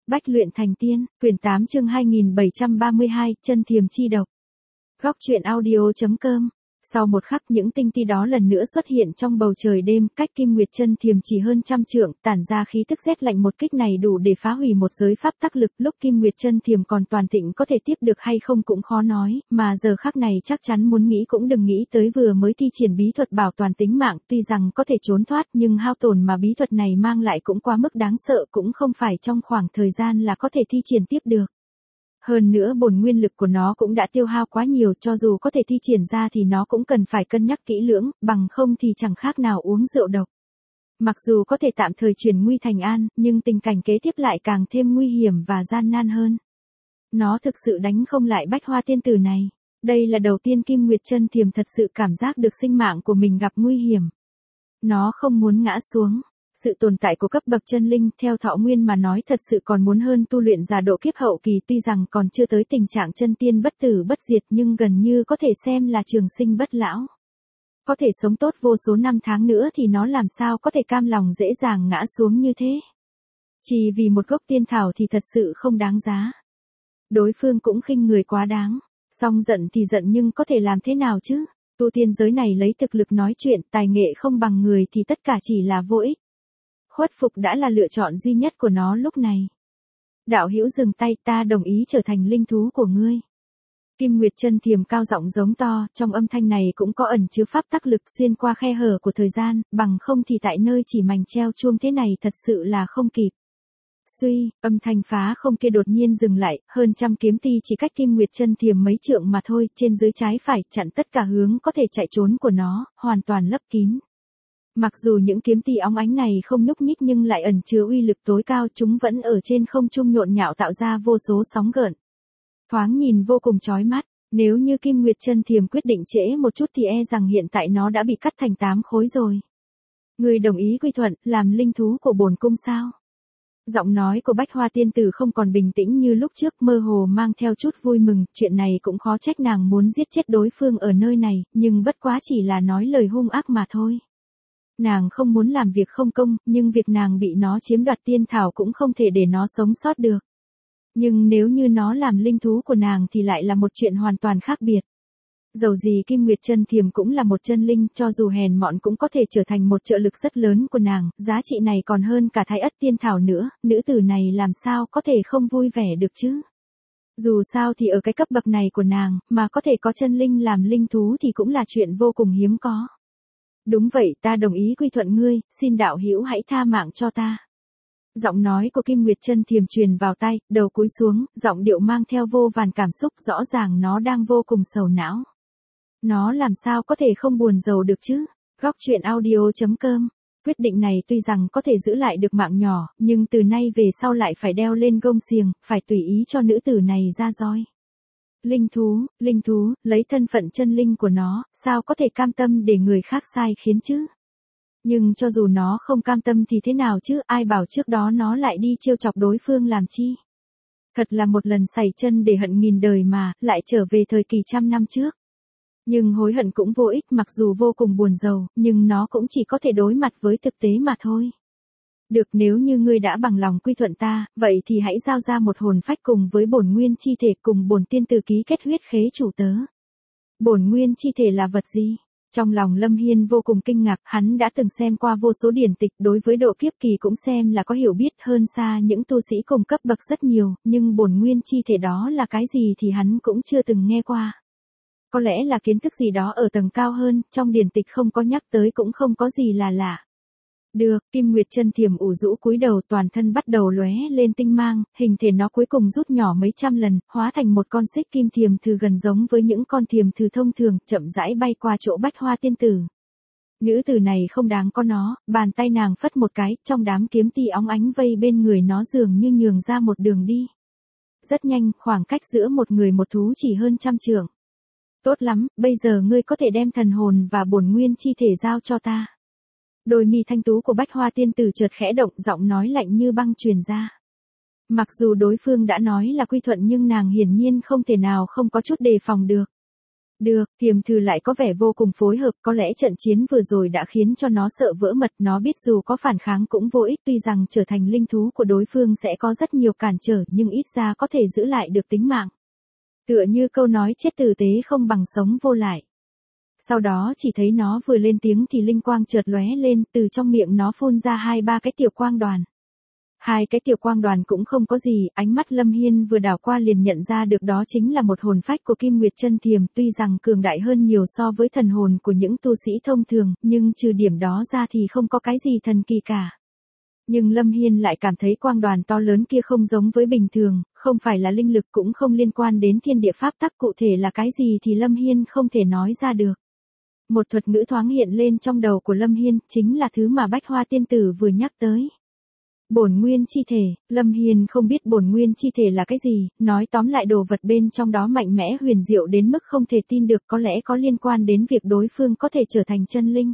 Bách luyện thành tiên, quyển 8 chương 2732, chân thiềm chi độc. Góc truyện audio.com. Sau một khắc những tinh ti đó lần nữa xuất hiện trong bầu trời đêm, cách Kim Nguyệt chân thiềm chỉ hơn trăm trượng, tản ra khí tức rét lạnh. Một kích này đủ để phá hủy một giới pháp tắc lực. Lúc Kim Nguyệt chân thiềm còn toàn thịnh có thể tiếp được hay không cũng khó nói, mà giờ khắc này chắc chắn muốn nghĩ cũng đừng nghĩ tới. Vừa mới thi triển bí thuật bảo toàn tính mạng, tuy rằng có thể trốn thoát nhưng hao tổn mà bí thuật này mang lại cũng quá mức đáng sợ, cũng không phải trong khoảng thời gian là có thể thi triển tiếp được. Hơn nữa bổn nguyên lực của nó cũng đã tiêu hao quá nhiều, cho dù có thể thi triển ra thì nó cũng cần phải cân nhắc kỹ lưỡng, bằng không thì chẳng khác nào uống rượu độc. Mặc dù có thể tạm thời chuyển nguy thành an, nhưng tình cảnh kế tiếp lại càng thêm nguy hiểm và gian nan hơn. Nó thực sự đánh không lại Bách Hoa tiên tử này. Đây là đầu tiên Kim Nguyệt chân thiềm thật sự cảm giác được sinh mạng của mình gặp nguy hiểm. Nó không muốn ngã xuống. Sự tồn tại của cấp bậc chân linh theo thọ nguyên mà nói thật sự còn muốn hơn tu luyện giả độ kiếp hậu kỳ, tuy rằng còn chưa tới tình trạng chân tiên bất tử bất diệt nhưng gần như có thể xem là trường sinh bất lão. Có thể sống tốt vô số năm tháng nữa thì nó làm sao có thể cam lòng dễ dàng ngã xuống như thế. Chỉ vì một gốc tiên thảo thì thật sự không đáng giá. Đối phương cũng khinh người quá đáng. Song giận thì giận nhưng có thể làm thế nào chứ? Tu tiên giới này lấy thực lực nói chuyện, tài nghệ không bằng người thì tất cả chỉ là vô ích. Khuất phục đã là lựa chọn duy nhất của nó lúc này. Đạo hữu dừng tay, ta đồng ý trở thành linh thú của ngươi. Kim Nguyệt chân thiềm cao giọng giống to, trong âm thanh này cũng có ẩn chứa pháp tắc lực xuyên qua khe hở của thời gian, bằng không thì tại nơi chỉ mảnh treo chuông thế này thật sự là không kịp. Suy, âm thanh phá không kia đột nhiên dừng lại, hơn trăm kiếm ti chỉ cách Kim Nguyệt chân thiềm mấy trượng mà thôi, trên dưới trái phải chặn tất cả hướng có thể chạy trốn của nó, hoàn toàn lấp kín. Mặc dù những kiếm ti óng ánh này không nhúc nhích nhưng lại ẩn chứa uy lực tối cao, chúng vẫn ở trên không trung nhộn nhạo tạo ra vô số sóng gợn. Thoáng nhìn vô cùng chói mắt, nếu như Kim Nguyệt chân thiềm quyết định trễ một chút thì e rằng hiện tại nó đã bị cắt thành 8 khối rồi. Người đồng ý quy thuận, làm linh thú của bổn cung sao? Giọng nói của Bách Hoa tiên tử không còn bình tĩnh như lúc trước, mơ hồ mang theo chút vui mừng, chuyện này cũng khó trách nàng muốn giết chết đối phương ở nơi này, nhưng bất quá chỉ là nói lời hung ác mà thôi. Nàng không muốn làm việc không công, nhưng việc nàng bị nó chiếm đoạt tiên thảo cũng không thể để nó sống sót được. Nhưng nếu như nó làm linh thú của nàng thì lại là một chuyện hoàn toàn khác biệt. Dầu gì Kim Nguyệt chân thiềm cũng là một chân linh, cho dù hèn mọn cũng có thể trở thành một trợ lực rất lớn của nàng, giá trị này còn hơn cả Thái Ất tiên thảo nữa, nữ tử này làm sao có thể không vui vẻ được chứ. Dù sao thì ở cái cấp bậc này của nàng, mà có thể có chân linh làm linh thú thì cũng là chuyện vô cùng hiếm có. Đúng vậy, ta đồng ý quy thuận ngươi, xin đạo hữu hãy tha mạng cho ta. Giọng nói của Kim Nguyệt chân thiềm truyền vào tai, đầu cúi xuống, giọng điệu mang theo vô vàn cảm xúc, rõ ràng nó đang vô cùng sầu não. Nó làm sao có thể không buồn rầu được chứ? Góc truyện audio.com. Quyết định này tuy rằng có thể giữ lại được mạng nhỏ, nhưng từ nay về sau lại phải đeo lên gông xiềng, phải tùy ý cho nữ tử này ra roi. Linh thú, lấy thân phận chân linh của nó, sao có thể cam tâm để người khác sai khiến chứ? Nhưng cho dù nó không cam tâm thì thế nào chứ, ai bảo trước đó nó lại đi trêu chọc đối phương làm chi? Thật là một lần sảy chân để hận nghìn đời mà, lại trở về thời kỳ trăm năm trước. Nhưng hối hận cũng vô ích, mặc dù vô cùng buồn rầu, nhưng nó cũng chỉ có thể đối mặt với thực tế mà thôi. Được, nếu như ngươi đã bằng lòng quy thuận ta, vậy thì hãy giao ra một hồn phách cùng với bổn nguyên chi thể, cùng bổn tiên tử ký kết huyết khế chủ tớ. Bổn nguyên chi thể là vật gì? Trong lòng Lâm Hiên vô cùng kinh ngạc, hắn đã từng xem qua vô số điển tịch, đối với độ kiếp kỳ cũng xem là có hiểu biết hơn xa những tu sĩ cùng cấp bậc rất nhiều, nhưng bổn nguyên chi thể đó là cái gì thì hắn cũng chưa từng nghe qua. Có lẽ là kiến thức gì đó ở tầng cao hơn, trong điển tịch không có nhắc tới cũng không có gì là lạ. Được, Kim Nguyệt chân thiềm ủ rũ cúi đầu, toàn thân bắt đầu lóe lên tinh mang, hình thể nó cuối cùng rút nhỏ mấy trăm lần, hóa thành một con xích kim thiềm thừ gần giống với những con thiềm thừ thông thường, chậm rãi bay qua chỗ Bách Hoa tiên tử. Nữ tử này không đáng có nó, bàn tay nàng phất một cái, trong đám kiếm ti óng ánh vây bên người nó dường như nhường ra một đường đi. Rất nhanh, khoảng cách giữa một người một thú chỉ hơn trăm trượng. Tốt lắm, bây giờ ngươi có thể đem thần hồn và bổn nguyên chi thể giao cho ta. Đôi mi thanh tú của Bách Hoa tiên tử chợt khẽ động, giọng nói lạnh như băng truyền ra. Mặc dù đối phương đã nói là quy thuận nhưng nàng hiển nhiên không thể nào không có chút đề phòng được. Được, Thiềm Thư lại có vẻ vô cùng phối hợp, có lẽ trận chiến vừa rồi đã khiến cho nó sợ vỡ mật, nó biết dù có phản kháng cũng vô ích, tuy rằng trở thành linh thú của đối phương sẽ có rất nhiều cản trở nhưng ít ra có thể giữ lại được tính mạng. Tựa như câu nói chết tử tế không bằng sống vô lại. Sau đó chỉ thấy nó vừa lên tiếng thì linh quang chợt lóe lên, từ trong miệng nó phun ra 2-3 cái tiểu quang đoàn. 2 cái tiểu quang đoàn cũng không có gì, ánh mắt Lâm Hiên vừa đảo qua liền nhận ra được đó chính là một hồn phách của Kim Nguyệt Chân Thiềm, tuy rằng cường đại hơn nhiều so với thần hồn của những tu sĩ thông thường, nhưng trừ điểm đó ra thì không có cái gì thần kỳ cả. Nhưng Lâm Hiên lại cảm thấy quang đoàn to lớn kia không giống với bình thường, không phải là linh lực cũng không liên quan đến thiên địa pháp tắc, cụ thể là cái gì thì Lâm Hiên không thể nói ra được. Một thuật ngữ thoáng hiện lên trong đầu của Lâm Hiên, chính là thứ mà Bách Hoa Tiên Tử vừa nhắc tới. Bổn nguyên chi thể. Lâm Hiên không biết bổn nguyên chi thể là cái gì, nói tóm lại đồ vật bên trong đó mạnh mẽ huyền diệu đến mức không thể tin được, có lẽ có liên quan đến việc đối phương có thể trở thành chân linh.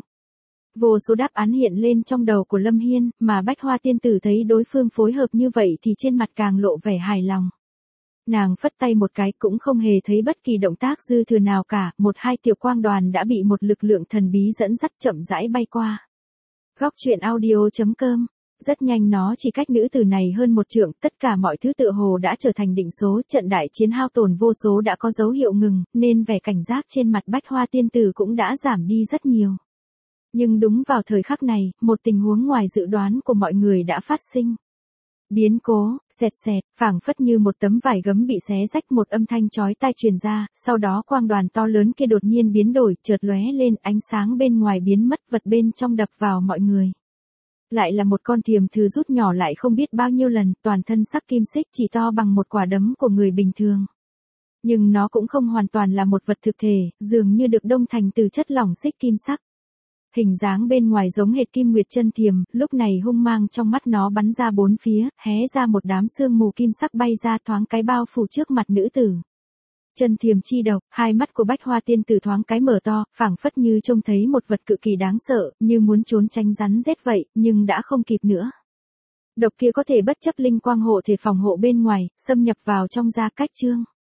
Vô số đáp án hiện lên trong đầu của Lâm Hiên, mà Bách Hoa Tiên Tử thấy đối phương phối hợp như vậy thì trên mặt càng lộ vẻ hài lòng. Nàng phất tay một cái cũng không hề thấy bất kỳ động tác dư thừa nào cả, 1-2 tiểu quang đoàn đã bị một lực lượng thần bí dẫn dắt chậm rãi bay qua. Góc truyện audio.com. Rất nhanh nó chỉ cách nữ tử này hơn 1 trượng, tất cả mọi thứ tựa hồ đã trở thành định số, trận đại chiến hao tổn vô số đã có dấu hiệu ngừng, nên vẻ cảnh giác trên mặt Bách Hoa Tiên Tử cũng đã giảm đi rất nhiều. Nhưng đúng vào thời khắc này, một tình huống ngoài dự đoán của mọi người đã phát sinh. Biến cố, xẹt xẹt, phảng phất như một tấm vải gấm bị xé rách, một âm thanh chói tai truyền ra, sau đó quang đoàn to lớn kia đột nhiên biến đổi, chợt lóe lên, ánh sáng bên ngoài biến mất, vật bên trong đập vào mọi người. Lại là một con thiềm thư rút nhỏ lại không biết bao nhiêu lần, toàn thân sắc kim xích chỉ to bằng một quả đấm của người bình thường. Nhưng nó cũng không hoàn toàn là một vật thực thể, dường như được đông thành từ chất lỏng xích kim sắc. Hình dáng bên ngoài giống hệt Kim Nguyệt Chân Thiềm, lúc này hung mang trong mắt nó bắn ra bốn phía, hé ra một đám sương mù kim sắc bay ra, thoáng cái bao phủ trước mặt nữ tử. Chân Thiềm chi độc, hai mắt của Bách Hoa Tiên Tử thoáng cái mở to, phảng phất như trông thấy một vật cực kỳ đáng sợ, như muốn trốn tránh rắn rết vậy, nhưng đã không kịp nữa. Độc kia có thể bất chấp linh quang hộ thể phòng hộ bên ngoài, xâm nhập vào trong da cách chương.